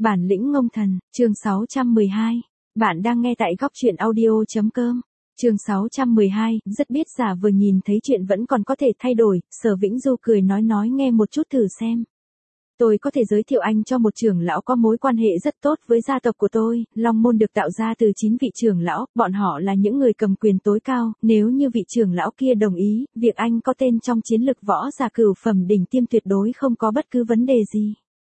Bản lĩnh ngông thần, chương 612. Bạn đang nghe tại góc truyện audio.com. Chương 612, rất biết giả vừa nhìn thấy chuyện vẫn còn có thể thay đổi, Sở Vĩnh Du cười nói nghe một chút thử xem. Tôi có thể giới thiệu anh cho một trưởng lão có mối quan hệ rất tốt với gia tộc của tôi, Long Môn được tạo ra từ 9 vị trưởng lão, bọn họ là những người cầm quyền tối cao, nếu như vị trưởng lão kia đồng ý, việc anh có tên trong chiến lực võ giả cửu phẩm đỉnh tiêm tuyệt đối không có bất cứ vấn đề gì.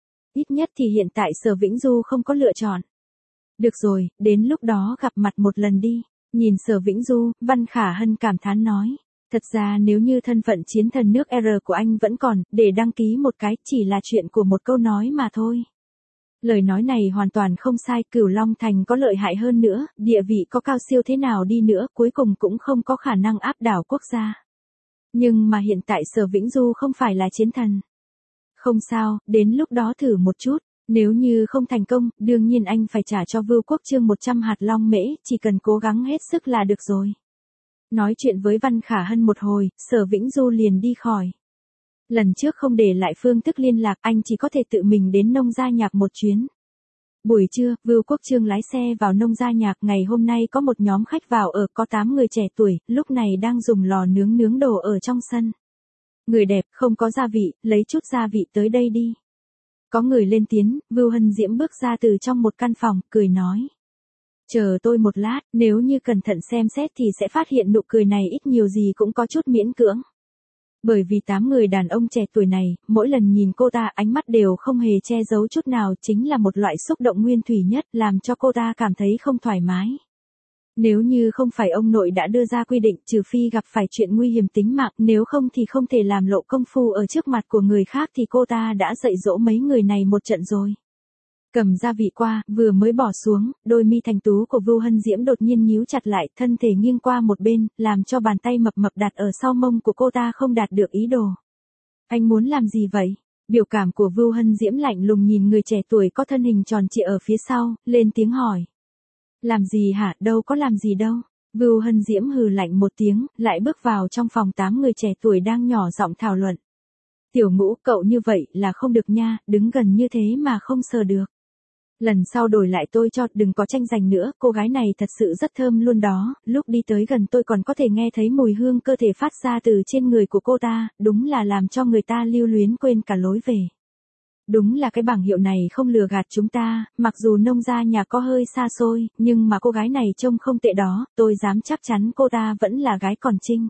Ít nhất thì hiện tại Sở Vĩnh Du không có lựa chọn. Được rồi, đến lúc đó gặp mặt một lần đi. Nhìn Sở Vĩnh Du, Văn Khả Hân cảm thán nói. Thật ra nếu như thân phận chiến thần nước R của anh vẫn còn, để đăng ký một cái chỉ là chuyện của một câu nói mà thôi. Lời nói này hoàn toàn không sai, Cửu Long Thành có lợi hại hơn nữa, địa vị có cao siêu thế nào đi nữa, cuối cùng cũng không có khả năng áp đảo quốc gia. Nhưng mà hiện tại Sở Vĩnh Du không phải là chiến thần. Không sao, đến lúc đó thử một chút, nếu như không thành công, đương nhiên anh phải trả cho Vưu Quốc Chương 100 hạt long mễ, chỉ cần cố gắng hết sức là được rồi. Nói chuyện với Văn Khả Hân một hồi, Sở Vĩnh Du liền đi khỏi. Lần trước không để lại phương thức liên lạc, anh chỉ có thể tự mình đến Nông Gia Nhạc một chuyến. Buổi trưa, Vưu Quốc Chương lái xe vào Nông Gia Nhạc, ngày hôm nay có một nhóm khách vào ở, có 8 người trẻ tuổi, lúc này đang dùng lò nướng đồ ở trong sân. Người đẹp, không có gia vị, lấy chút gia vị tới đây đi. Có người lên tiếng, Vưu Hân Diễm bước ra từ trong một căn phòng, cười nói. Chờ tôi một lát, nếu như cẩn thận xem xét thì sẽ phát hiện nụ cười này ít nhiều gì cũng có chút miễn cưỡng. Bởi vì 8 người đàn ông trẻ tuổi này, mỗi lần nhìn cô ta ánh mắt đều không hề che giấu chút nào, chính là một loại xúc động nguyên thủy nhất, làm cho cô ta cảm thấy không thoải mái. Nếu như không phải ông nội đã đưa ra quy định, trừ phi gặp phải chuyện nguy hiểm tính mạng, nếu không thì không thể làm lộ công phu ở trước mặt của người khác, thì cô ta đã dạy dỗ mấy người này một trận rồi. Cầm gia vị qua, vừa mới bỏ xuống, đôi mi thành tú của Vưu Hân Diễm đột nhiên nhíu chặt lại, thân thể nghiêng qua một bên, làm cho bàn tay mập đặt ở sau mông của cô ta không đạt được ý đồ. Anh muốn làm gì vậy? Biểu cảm của Vưu Hân Diễm lạnh lùng nhìn người trẻ tuổi có thân hình tròn trịa ở phía sau, lên tiếng hỏi. Làm gì hả, đâu có làm gì đâu. Vưu Hân Diễm hừ lạnh một tiếng, lại bước vào trong phòng 8 người trẻ tuổi đang nhỏ giọng thảo luận. Tiểu Ngũ, cậu như vậy là không được nha, đứng gần như thế mà không sờ được. Lần sau đổi lại tôi cho, đừng có tranh giành nữa, cô gái này thật sự rất thơm luôn đó, lúc đi tới gần tôi còn có thể nghe thấy mùi hương cơ thể phát ra từ trên người của cô ta, đúng là làm cho người ta lưu luyến quên cả lối về. Đúng là cái bảng hiệu này không lừa gạt chúng ta, mặc dù Nông Gia Nhà có hơi xa xôi, nhưng mà cô gái này trông không tệ đó, tôi dám chắc chắn cô ta vẫn là gái còn trinh.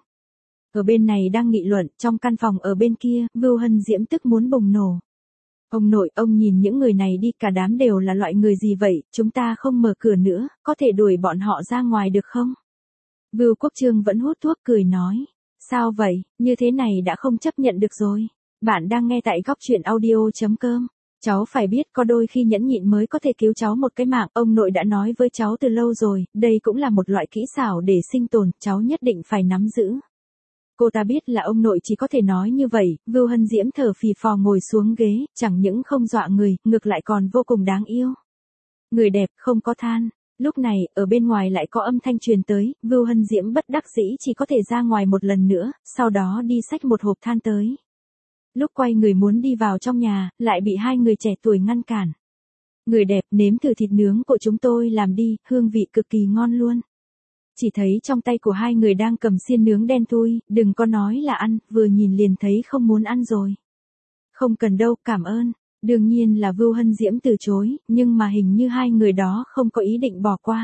Ở bên này đang nghị luận, trong căn phòng ở bên kia, Vưu Hân Diễm tức muốn bùng nổ. Ông nội, ông nhìn những người này đi, cả đám đều là loại người gì vậy, chúng ta không mở cửa nữa, có thể đuổi bọn họ ra ngoài được không? Vưu Quốc Chương vẫn hút thuốc cười nói. Sao vậy, như thế này đã không chấp nhận được rồi. Bạn đang nghe tại góc truyện audio.com. Cháu phải biết có đôi khi nhẫn nhịn mới có thể cứu cháu một cái mạng, ông nội đã nói với cháu từ lâu rồi, đây cũng là một loại kỹ xảo để sinh tồn, cháu nhất định phải nắm giữ. Cô ta biết là ông nội chỉ có thể nói như vậy, Vưu Hân Diễm thở phì phò ngồi xuống ghế, chẳng những không dọa người, ngược lại còn vô cùng đáng yêu. Người đẹp không có than. Lúc này, ở bên ngoài lại có âm thanh truyền tới, Vưu Hân Diễm bất đắc dĩ chỉ có thể ra ngoài một lần nữa, sau đó đi xách một hộp than tới. Lúc quay người muốn đi vào trong nhà, lại bị 2 người trẻ tuổi ngăn cản. Người đẹp, nếm thử thịt nướng của chúng tôi làm đi, hương vị cực kỳ ngon luôn. Chỉ thấy trong tay của 2 người đang cầm xiên nướng đen thui, đừng có nói là ăn, vừa nhìn liền thấy không muốn ăn rồi. Không cần đâu, cảm ơn. Đương nhiên là Vưu Hân Diễm từ chối, nhưng mà hình như 2 người đó không có ý định bỏ qua.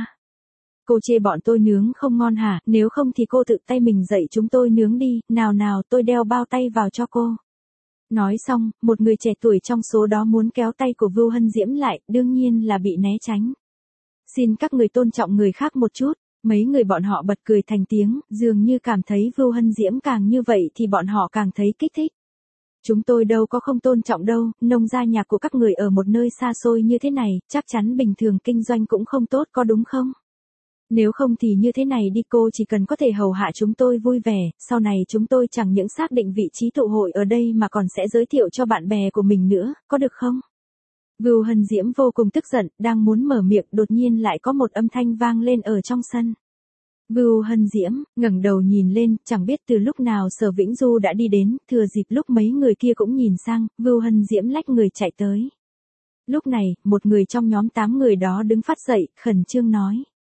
Cô chê bọn tôi nướng không ngon hả, nếu không thì cô tự tay mình dạy chúng tôi nướng đi, nào tôi đeo bao tay vào cho cô. Nói xong, một người trẻ tuổi trong số đó muốn kéo tay của Vưu Hân Diễm lại, đương nhiên là bị né tránh. Xin các người tôn trọng người khác một chút. Mấy người bọn họ bật cười thành tiếng, dường như cảm thấy Vưu Hân Diễm càng như vậy thì bọn họ càng thấy kích thích. Chúng tôi đâu có không tôn trọng đâu, Nông Gia Nhạc của các người ở một nơi xa xôi như thế này, chắc chắn bình thường kinh doanh cũng không tốt có đúng không? Nếu không thì như thế này đi, cô chỉ cần có thể hầu hạ chúng tôi vui vẻ, sau này chúng tôi chẳng những xác định vị trí tụ hội ở đây mà còn sẽ giới thiệu cho bạn bè của mình nữa, có được không? Vưu Hân Diễm vô cùng tức giận, đang muốn mở miệng, đột nhiên lại có một âm thanh vang lên ở trong sân. Vưu Hân Diễm ngẩng đầu nhìn lên, chẳng biết từ lúc nào Sở Vĩnh Du đã đi đến, thừa dịp lúc mấy người kia cũng nhìn sang, Vưu Hân Diễm lách người chạy tới. Lúc này, một người trong nhóm 8 người đó đứng phát dậy, khẩn trương nói.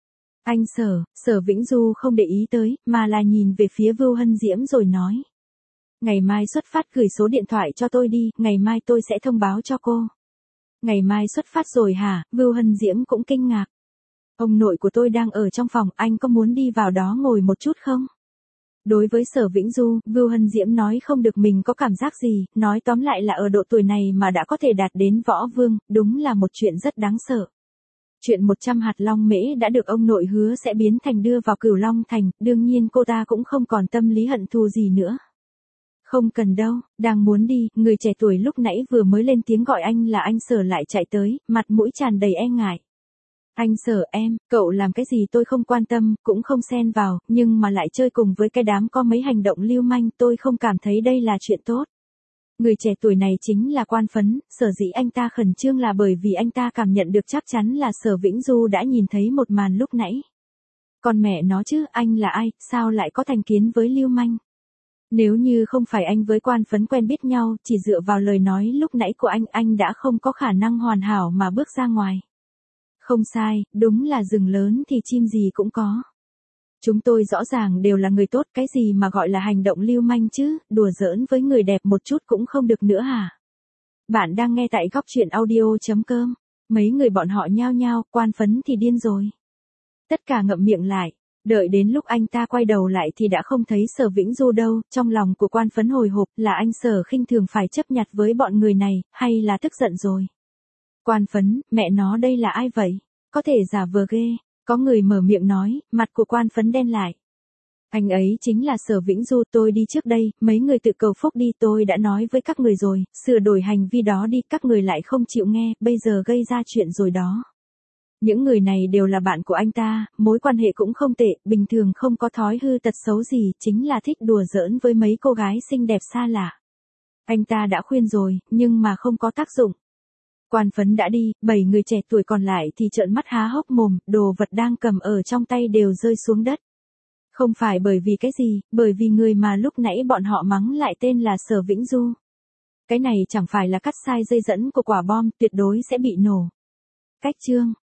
Anh Sở Vĩnh Du không để ý tới, mà là nhìn về phía Vưu Hân Diễm rồi nói. Ngày mai xuất phát gửi số điện thoại cho tôi đi, ngày mai tôi sẽ thông báo cho cô. Ngày mai xuất phát rồi hả? Vưu Hân Diễm cũng kinh ngạc. Ông nội của tôi đang ở trong phòng, anh có muốn đi vào đó ngồi một chút không? Đối với Sở Vĩnh Du, Vưu Hân Diễm nói không được mình có cảm giác gì, nói tóm lại là ở độ tuổi này mà đã có thể đạt đến võ vương, đúng là một chuyện rất đáng sợ. Chuyện 100 hạt long mễ đã được ông nội hứa sẽ biến thành đưa vào Cửu Long Thành, đương nhiên cô ta cũng không còn tâm lý hận thù gì nữa. Không cần đâu, đang muốn đi, người trẻ tuổi lúc nãy vừa mới lên tiếng gọi anh là anh Sở lại chạy tới, mặt mũi tràn đầy e ngại. Anh Sở em, cậu làm cái gì tôi không quan tâm, cũng không xen vào, nhưng mà lại chơi cùng với cái đám có mấy hành động lưu manh, tôi không cảm thấy đây là chuyện tốt. Người trẻ tuổi này chính là Quan Phấn, sở dĩ anh ta khẩn trương là bởi vì anh ta cảm nhận được chắc chắn là Sở Vĩnh Du đã nhìn thấy một màn lúc nãy. Còn mẹ nó chứ, anh là ai, sao lại có thành kiến với lưu manh? Nếu như không phải anh với Quan Phấn quen biết nhau, chỉ dựa vào lời nói lúc nãy của anh đã không có khả năng hoàn hảo mà bước ra ngoài. Không sai, đúng là rừng lớn thì chim gì cũng có. Chúng tôi rõ ràng đều là người tốt, cái gì mà gọi là hành động lưu manh chứ, đùa giỡn với người đẹp một chút cũng không được nữa hả? Bạn đang nghe tại góc truyện audio.com. Mấy người bọn họ nhao nhao, Quan Phấn thì điên rồi. Tất cả ngậm miệng lại, đợi đến lúc anh ta quay đầu lại thì đã không thấy Sở Vĩnh Du đâu, trong lòng của Quan Phấn hồi hộp là anh Sở khinh thường phải chấp nhặt với bọn người này, hay là tức giận rồi. Quan Phấn, mẹ nó đây là ai vậy? Có thể giả vờ ghê. Có người mở miệng nói, mặt của Quan Phấn đen lại. Anh ấy chính là Sở Vĩnh Du, tôi đi trước đây, mấy người tự cầu phúc đi, tôi đã nói với các người rồi, sửa đổi hành vi đó đi, các người lại không chịu nghe, bây giờ gây ra chuyện rồi đó. Những người này đều là bạn của anh ta, mối quan hệ cũng không tệ, bình thường không có thói hư tật xấu gì, chính là thích đùa giỡn với mấy cô gái xinh đẹp xa lạ. Anh ta đã khuyên rồi, nhưng mà không có tác dụng. Quan Phấn đã đi, 7 người trẻ tuổi còn lại thì trợn mắt há hốc mồm, đồ vật đang cầm ở trong tay đều rơi xuống đất. Không phải bởi vì cái gì, bởi vì người mà lúc nãy bọn họ mắng lại tên là Sở Vĩnh Du. Cái này chẳng phải là cắt sai dây dẫn của quả bom, tuyệt đối sẽ bị nổ. Cách chương